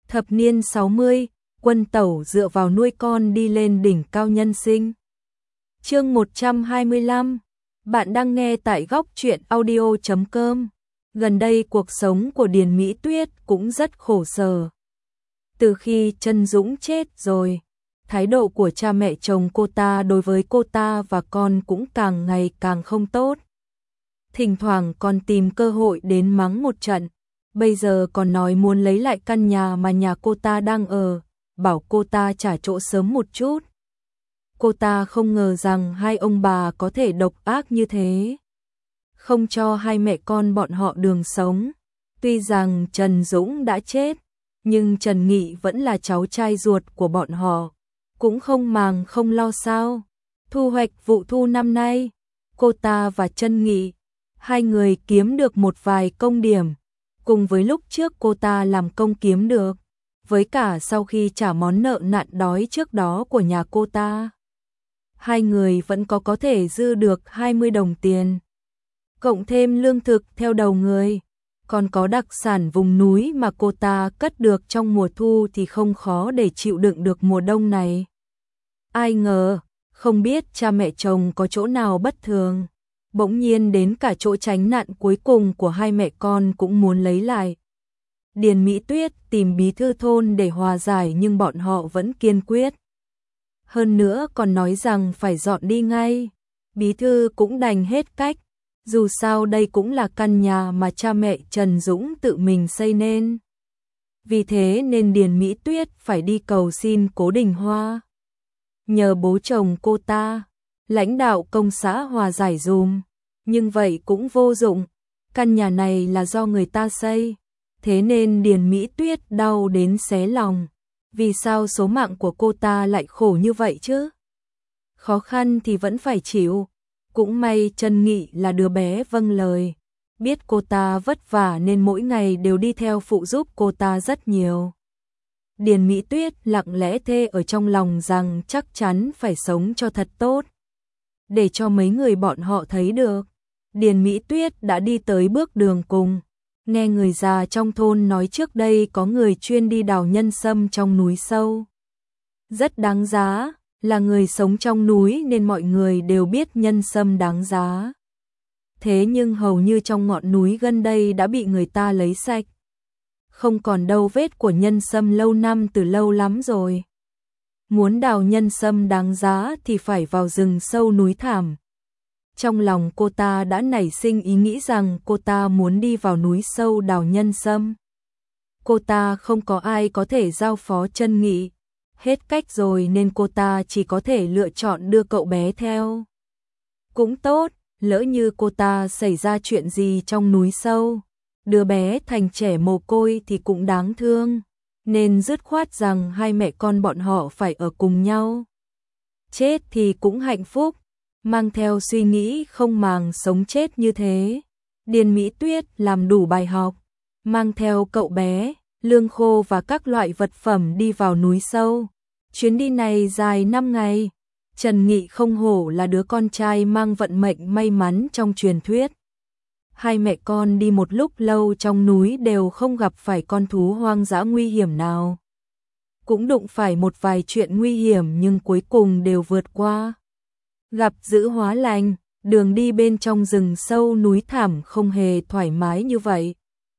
Thập niên 60, Quân Tẩu dựa vào nuôi con đi lên đỉnh cao nhân sinh. Chương 125. Bạn đang nghe tại góc truyện audio.com. Gần đây cuộc sống của Điền Mỹ Tuyết cũng rất khổ sở. Từ khi Trân Dũng chết rồi, thái độ của cha mẹ chồng cô ta đối với cô ta và con cũng càng ngày càng không tốt. Thỉnh thoảng còn tìm cơ hội đến mắng một trận. Bây giờ còn nói muốn lấy lại căn nhà mà nhà cô ta đang ở, bảo cô ta trả chỗ sớm một chút. Cô ta không ngờ rằng hai ông bà có thể độc ác như thế. Không cho hai mẹ con bọn họ đường sống. Tuy rằng Trần Dũng đã chết, nhưng Trần Nghị vẫn là cháu trai ruột của bọn họ. Cũng không màng không lo sao. Thu hoạch vụ thu năm nay, cô ta và Trần Nghị, hai người kiếm được một vài công điểm. Cùng với lúc trước cô ta làm công kiếm được, với cả sau khi trả món nợ nạn đói trước đó của nhà cô ta, hai người vẫn có thể dư được 20 đồng tiền. Cộng thêm lương thực theo đầu người, còn có đặc sản vùng núi mà cô ta cất được trong mùa thu thì không khó để chịu đựng được mùa đông này. Ai ngờ, không biết cha mẹ chồng có chỗ nào bất thường. Bỗng nhiên đến cả chỗ tránh nạn cuối cùng của hai mẹ con cũng muốn lấy lại. Điền Mỹ Tuyết tìm bí thư thôn để hòa giải nhưng bọn họ vẫn kiên quyết. Hơn nữa còn nói rằng phải dọn đi ngay. Bí thư cũng đành hết cách. Dù sao đây cũng là căn nhà mà cha mẹ Trần Dũng tự mình xây nên. Vì thế nên Điền Mỹ Tuyết phải đi cầu xin Cố Đình Hoa. Nhờ bố chồng cô ta, lãnh đạo công xã hòa giải dùm. Nhưng vậy cũng vô dụng, căn nhà này là do người ta xây, thế nên Điền Mỹ Tuyết đau đến xé lòng. Vì sao số mạng của cô ta lại khổ như vậy chứ? Khó khăn thì vẫn phải chịu, cũng may Trần Nghị là đứa bé vâng lời, biết cô ta vất vả nên mỗi ngày đều đi theo phụ giúp cô ta rất nhiều. Điền Mỹ Tuyết lặng lẽ thề ở trong lòng rằng chắc chắn phải sống cho thật tốt, để cho mấy người bọn họ thấy được. Điền Mỹ Tuyết đã đi tới bước đường cùng, nghe người già trong thôn nói trước đây có người chuyên đi đào nhân sâm trong núi sâu. Rất đáng giá, là người sống trong núi nên mọi người đều biết nhân sâm đáng giá. Thế nhưng hầu như trong ngọn núi gần đây đã bị người ta lấy sạch. Không còn đâu vết của nhân sâm lâu năm từ lâu lắm rồi. Muốn đào nhân sâm đáng giá thì phải vào rừng sâu núi thảm. Trong lòng cô ta đã nảy sinh ý nghĩ rằng cô ta muốn đi vào núi sâu đào nhân sâm. Cô ta không có ai có thể giao phó Trân Nghị. Hết cách rồi nên cô ta chỉ có thể lựa chọn đưa cậu bé theo. Cũng tốt, lỡ như cô ta xảy ra chuyện gì trong núi sâu, đứa bé thành trẻ mồ côi thì cũng đáng thương. Nên dứt khoát rằng hai mẹ con bọn họ phải ở cùng nhau. Chết thì cũng hạnh phúc. Mang theo suy nghĩ không màng sống chết như thế, Điền Mỹ Tuyết làm đủ bài học, mang theo cậu bé, lương khô và các loại vật phẩm đi vào núi sâu. Chuyến đi này dài 5 ngày. Trần Nghị không hổ là đứa con trai mang vận mệnh may mắn trong truyền thuyết. Hai mẹ con đi một lúc lâu trong núi đều không gặp phải con thú hoang dã nguy hiểm nào. Cũng đụng phải một vài chuyện nguy hiểm nhưng cuối cùng đều vượt qua. Gặp dữ hóa lành, đường đi bên trong rừng sâu núi thảm không hề thoải mái như vậy.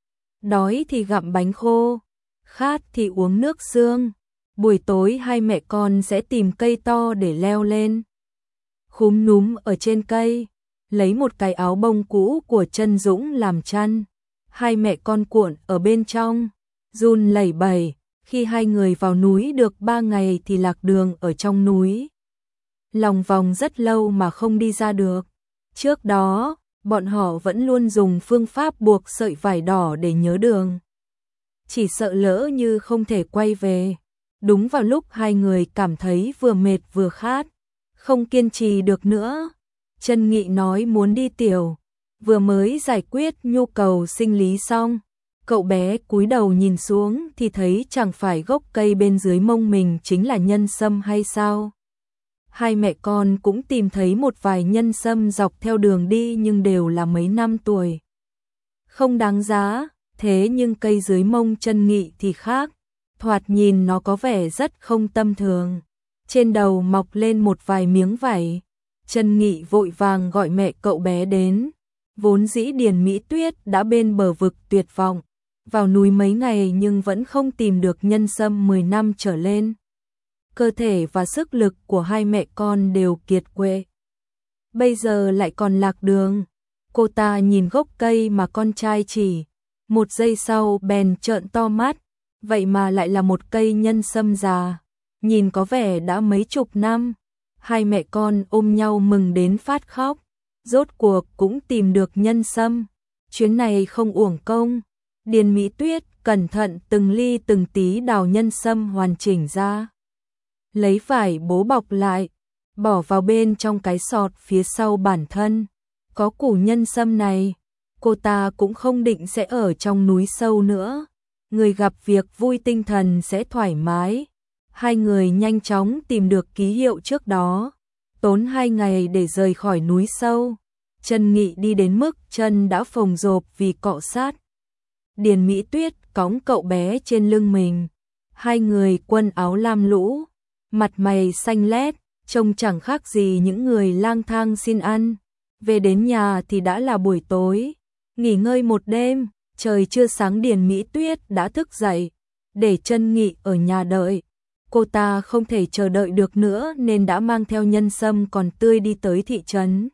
Đói thì gặm bánh khô, khát thì uống nước xương. Buổi tối hai mẹ con sẽ tìm cây to để leo lên. Khúm núm ở trên cây, lấy một cái áo bông cũ của Trân Dũng làm chăn. Hai mẹ con cuộn ở bên trong, run lẩy bẩy. Khi hai người vào núi được 3 ngày thì lạc đường ở trong núi. Lòng vòng rất lâu mà không đi ra được. Trước đó, bọn họ vẫn luôn dùng phương pháp buộc sợi vải đỏ để nhớ đường. Chỉ sợ lỡ như không thể quay về. Đúng vào lúc hai người cảm thấy vừa mệt vừa khát, không kiên trì được nữa. Trân Nghị nói muốn đi tiểu, vừa mới giải quyết nhu cầu sinh lý xong. Cậu bé cúi đầu nhìn xuống thì thấy chẳng phải gốc cây bên dưới mông mình chính là nhân sâm hay sao. Hai mẹ con cũng tìm thấy một vài nhân sâm dọc theo đường đi nhưng đều là mấy năm tuổi. Không đáng giá, thế nhưng cây dưới mông Trân Nghị thì khác. thoạt nhìn nó có vẻ rất không tầm thường. Trên đầu mọc lên một vài miếng vảy. Trần Nghị vội vàng gọi mẹ cậu bé đến. Vốn dĩ Điền Mỹ Tuyết đã bên bờ vực tuyệt vọng, vào núi mấy ngày nhưng vẫn không tìm được nhân sâm 10 năm trở lên. Cơ thể và sức lực của hai mẹ con đều kiệt quệ. Bây giờ lại còn lạc đường. Cô ta nhìn gốc cây mà con trai chỉ, một giây sau bèn trợn to mắt, vậy mà lại là một cây nhân sâm già, nhìn có vẻ đã mấy chục năm. Hai mẹ con ôm nhau mừng đến phát khóc, rốt cuộc cũng tìm được nhân sâm, chuyến này không uổng công. Điền Mỹ Tuyết cẩn thận từng ly từng tí đào nhân sâm hoàn chỉnh ra, lấy vải bố bọc lại, bỏ vào bên trong cái sọt phía sau bản thân. Có củ nhân sâm này, cô ta cũng không định sẽ ở trong núi sâu nữa. Người gặp việc vui tinh thần sẽ thoải mái. Hai người nhanh chóng tìm được ký hiệu trước đó, tốn 2 ngày để rời khỏi núi sâu. Trần Nghị đi đến mức chân đã phồng rộp vì cọ sát. Điền Mỹ Tuyết cõng cậu bé trên lưng mình. Hai người quần áo lam lũ, mặt mày xanh lét, trông chẳng khác gì những người lang thang xin ăn. Về đến nhà thì đã là buổi tối. Nghỉ ngơi một đêm, trời chưa sáng Điền Mỹ Tuyết đã thức dậy, để Trần Nghị ở nhà đợi. Cô ta không thể chờ đợi được nữa nên đã mang theo nhân sâm còn tươi đi tới thị trấn.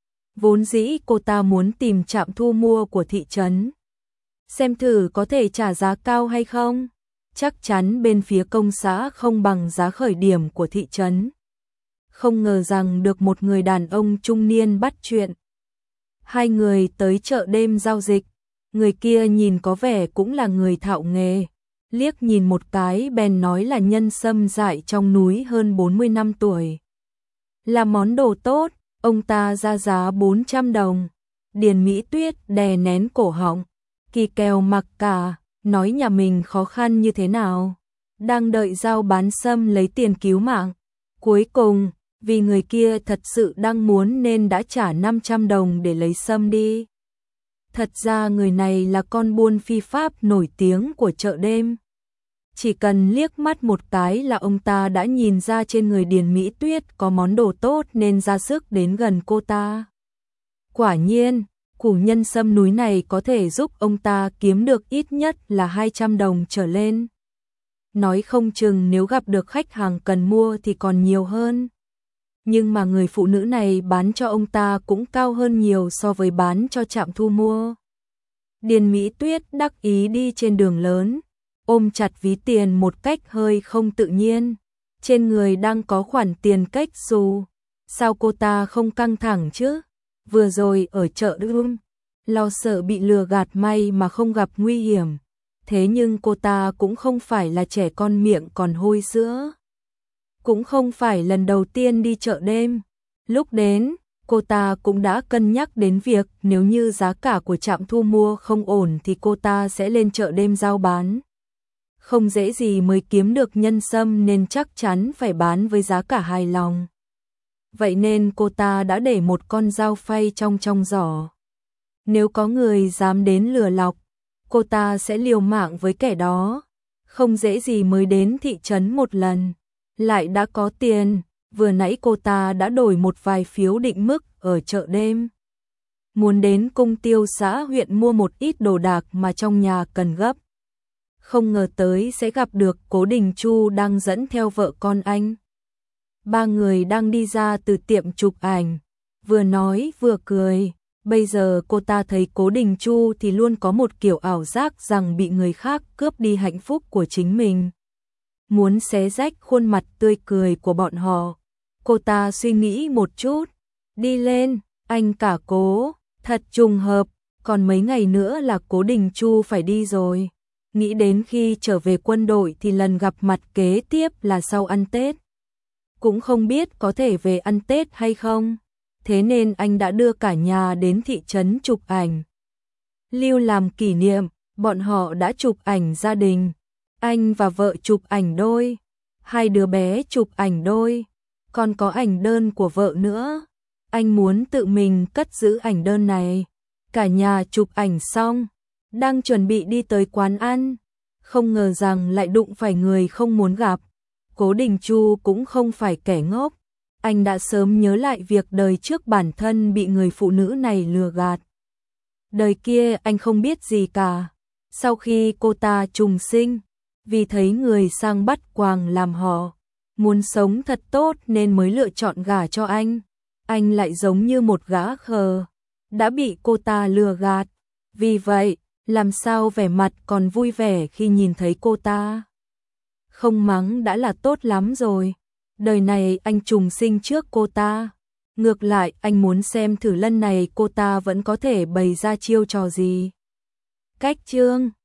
Vốn dĩ cô ta muốn tìm trạm thu mua của thị trấn, xem thử có thể trả giá cao hay không. Chắc chắn bên phía công xã không bằng giá khởi điểm của thị trấn. Không ngờ rằng được một người đàn ông trung niên bắt chuyện. Hai người tới chợ đêm giao dịch. Người kia nhìn có vẻ cũng là người thạo nghề. Liếc nhìn một cái bèn nói là nhân sâm dại trong núi hơn 40 năm tuổi. Là món đồ tốt, ông ta ra giá 400 đồng. Điền Mỹ Tuyết đè nén cổ họng, kỳ kèo mặc cả, nói nhà mình khó khăn như thế nào. Đang đợi giao bán sâm lấy tiền cứu mạng. Cuối cùng, vì người kia thật sự đang muốn nên đã trả 500 đồng để lấy sâm đi. Thật ra người này là con buôn phi pháp nổi tiếng của chợ đêm. Chỉ cần liếc mắt một cái là ông ta đã nhìn ra trên người Điền Mỹ Tuyết có món đồ tốt nên ra sức đến gần cô ta. Quả nhiên, củ nhân sâm núi này có thể giúp ông ta kiếm được ít nhất là 200 đồng trở lên. Nói không chừng nếu gặp được khách hàng cần mua thì còn nhiều hơn. Nhưng mà người phụ nữ này bán cho ông ta cũng cao hơn nhiều so với bán cho trạm thu mua. Điền Mỹ Tuyết đắc ý đi trên đường lớn, ôm chặt ví tiền một cách hơi không tự nhiên. Trên người đang có khoản tiền cách xù. Sao cô ta không căng thẳng chứ? Vừa rồi ở chợ đêm, lo sợ bị lừa gạt may mà không gặp nguy hiểm. Thế nhưng cô ta cũng không phải là trẻ con miệng còn hôi sữa. Cũng không phải lần đầu tiên đi chợ đêm. Lúc đến, cô ta cũng đã cân nhắc đến việc nếu như giá cả của trạm thu mua không ổn thì cô ta sẽ lên chợ đêm giao bán. Không dễ gì mới kiếm được nhân sâm nên chắc chắn phải bán với giá cả hài lòng. Vậy nên cô ta đã để một con dao phay trong giỏ. Nếu có người dám đến lừa lọc, cô ta sẽ liều mạng với kẻ đó. Không dễ gì mới đến thị trấn một lần, lại đã có tiền. Vừa nãy cô ta đã đổi một vài phiếu định mức ở chợ đêm. Muốn đến cung tiêu xã huyện mua một ít đồ đạc mà trong nhà cần gấp. Không ngờ tới sẽ gặp được Cố Đình Chu đang dẫn theo vợ con anh. Ba người đang đi ra từ tiệm chụp ảnh, vừa nói vừa cười. Bây giờ cô ta thấy Cố Đình Chu thì luôn có một kiểu ảo giác rằng bị người khác cướp đi hạnh phúc của chính mình. Muốn xé rách khuôn mặt tươi cười của bọn họ. Cô ta suy nghĩ một chút. Đi lên, anh cả Cố, thật trùng hợp, còn mấy ngày nữa là Cố Đình Chu phải đi rồi. Nghĩ đến khi trở về quân đội thì lần gặp mặt kế tiếp là sau ăn Tết. Cũng không biết có thể về ăn Tết hay không. Thế nên anh đã đưa cả nhà đến thị trấn chụp ảnh. Lưu làm kỷ niệm, bọn họ đã chụp ảnh gia đình. Anh và vợ chụp ảnh đôi. Hai đứa bé chụp ảnh đôi. Còn có ảnh đơn của vợ nữa. Anh muốn tự mình cất giữ ảnh đơn này. Cả nhà chụp ảnh xong, đang chuẩn bị đi tới quán ăn. Không ngờ rằng lại đụng phải người không muốn gặp. Cố Đình Chu cũng không phải kẻ ngốc. Anh đã sớm nhớ lại việc đời trước bản thân bị người phụ nữ này lừa gạt. Đời kia anh không biết gì cả. Sau khi cô ta trùng sinh, vì thấy người sang bắt quàng làm họ, muốn sống thật tốt nên mới lựa chọn gả cho anh. Anh lại giống như một gã khờ, đã bị cô ta lừa gạt. Vì vậy, làm sao vẻ mặt còn vui vẻ khi nhìn thấy cô ta. Không mắng đã là tốt lắm rồi. Đời này anh trùng sinh trước cô ta. Ngược lại anh muốn xem thử lần này cô ta vẫn có thể bày ra chiêu trò gì. Cách chương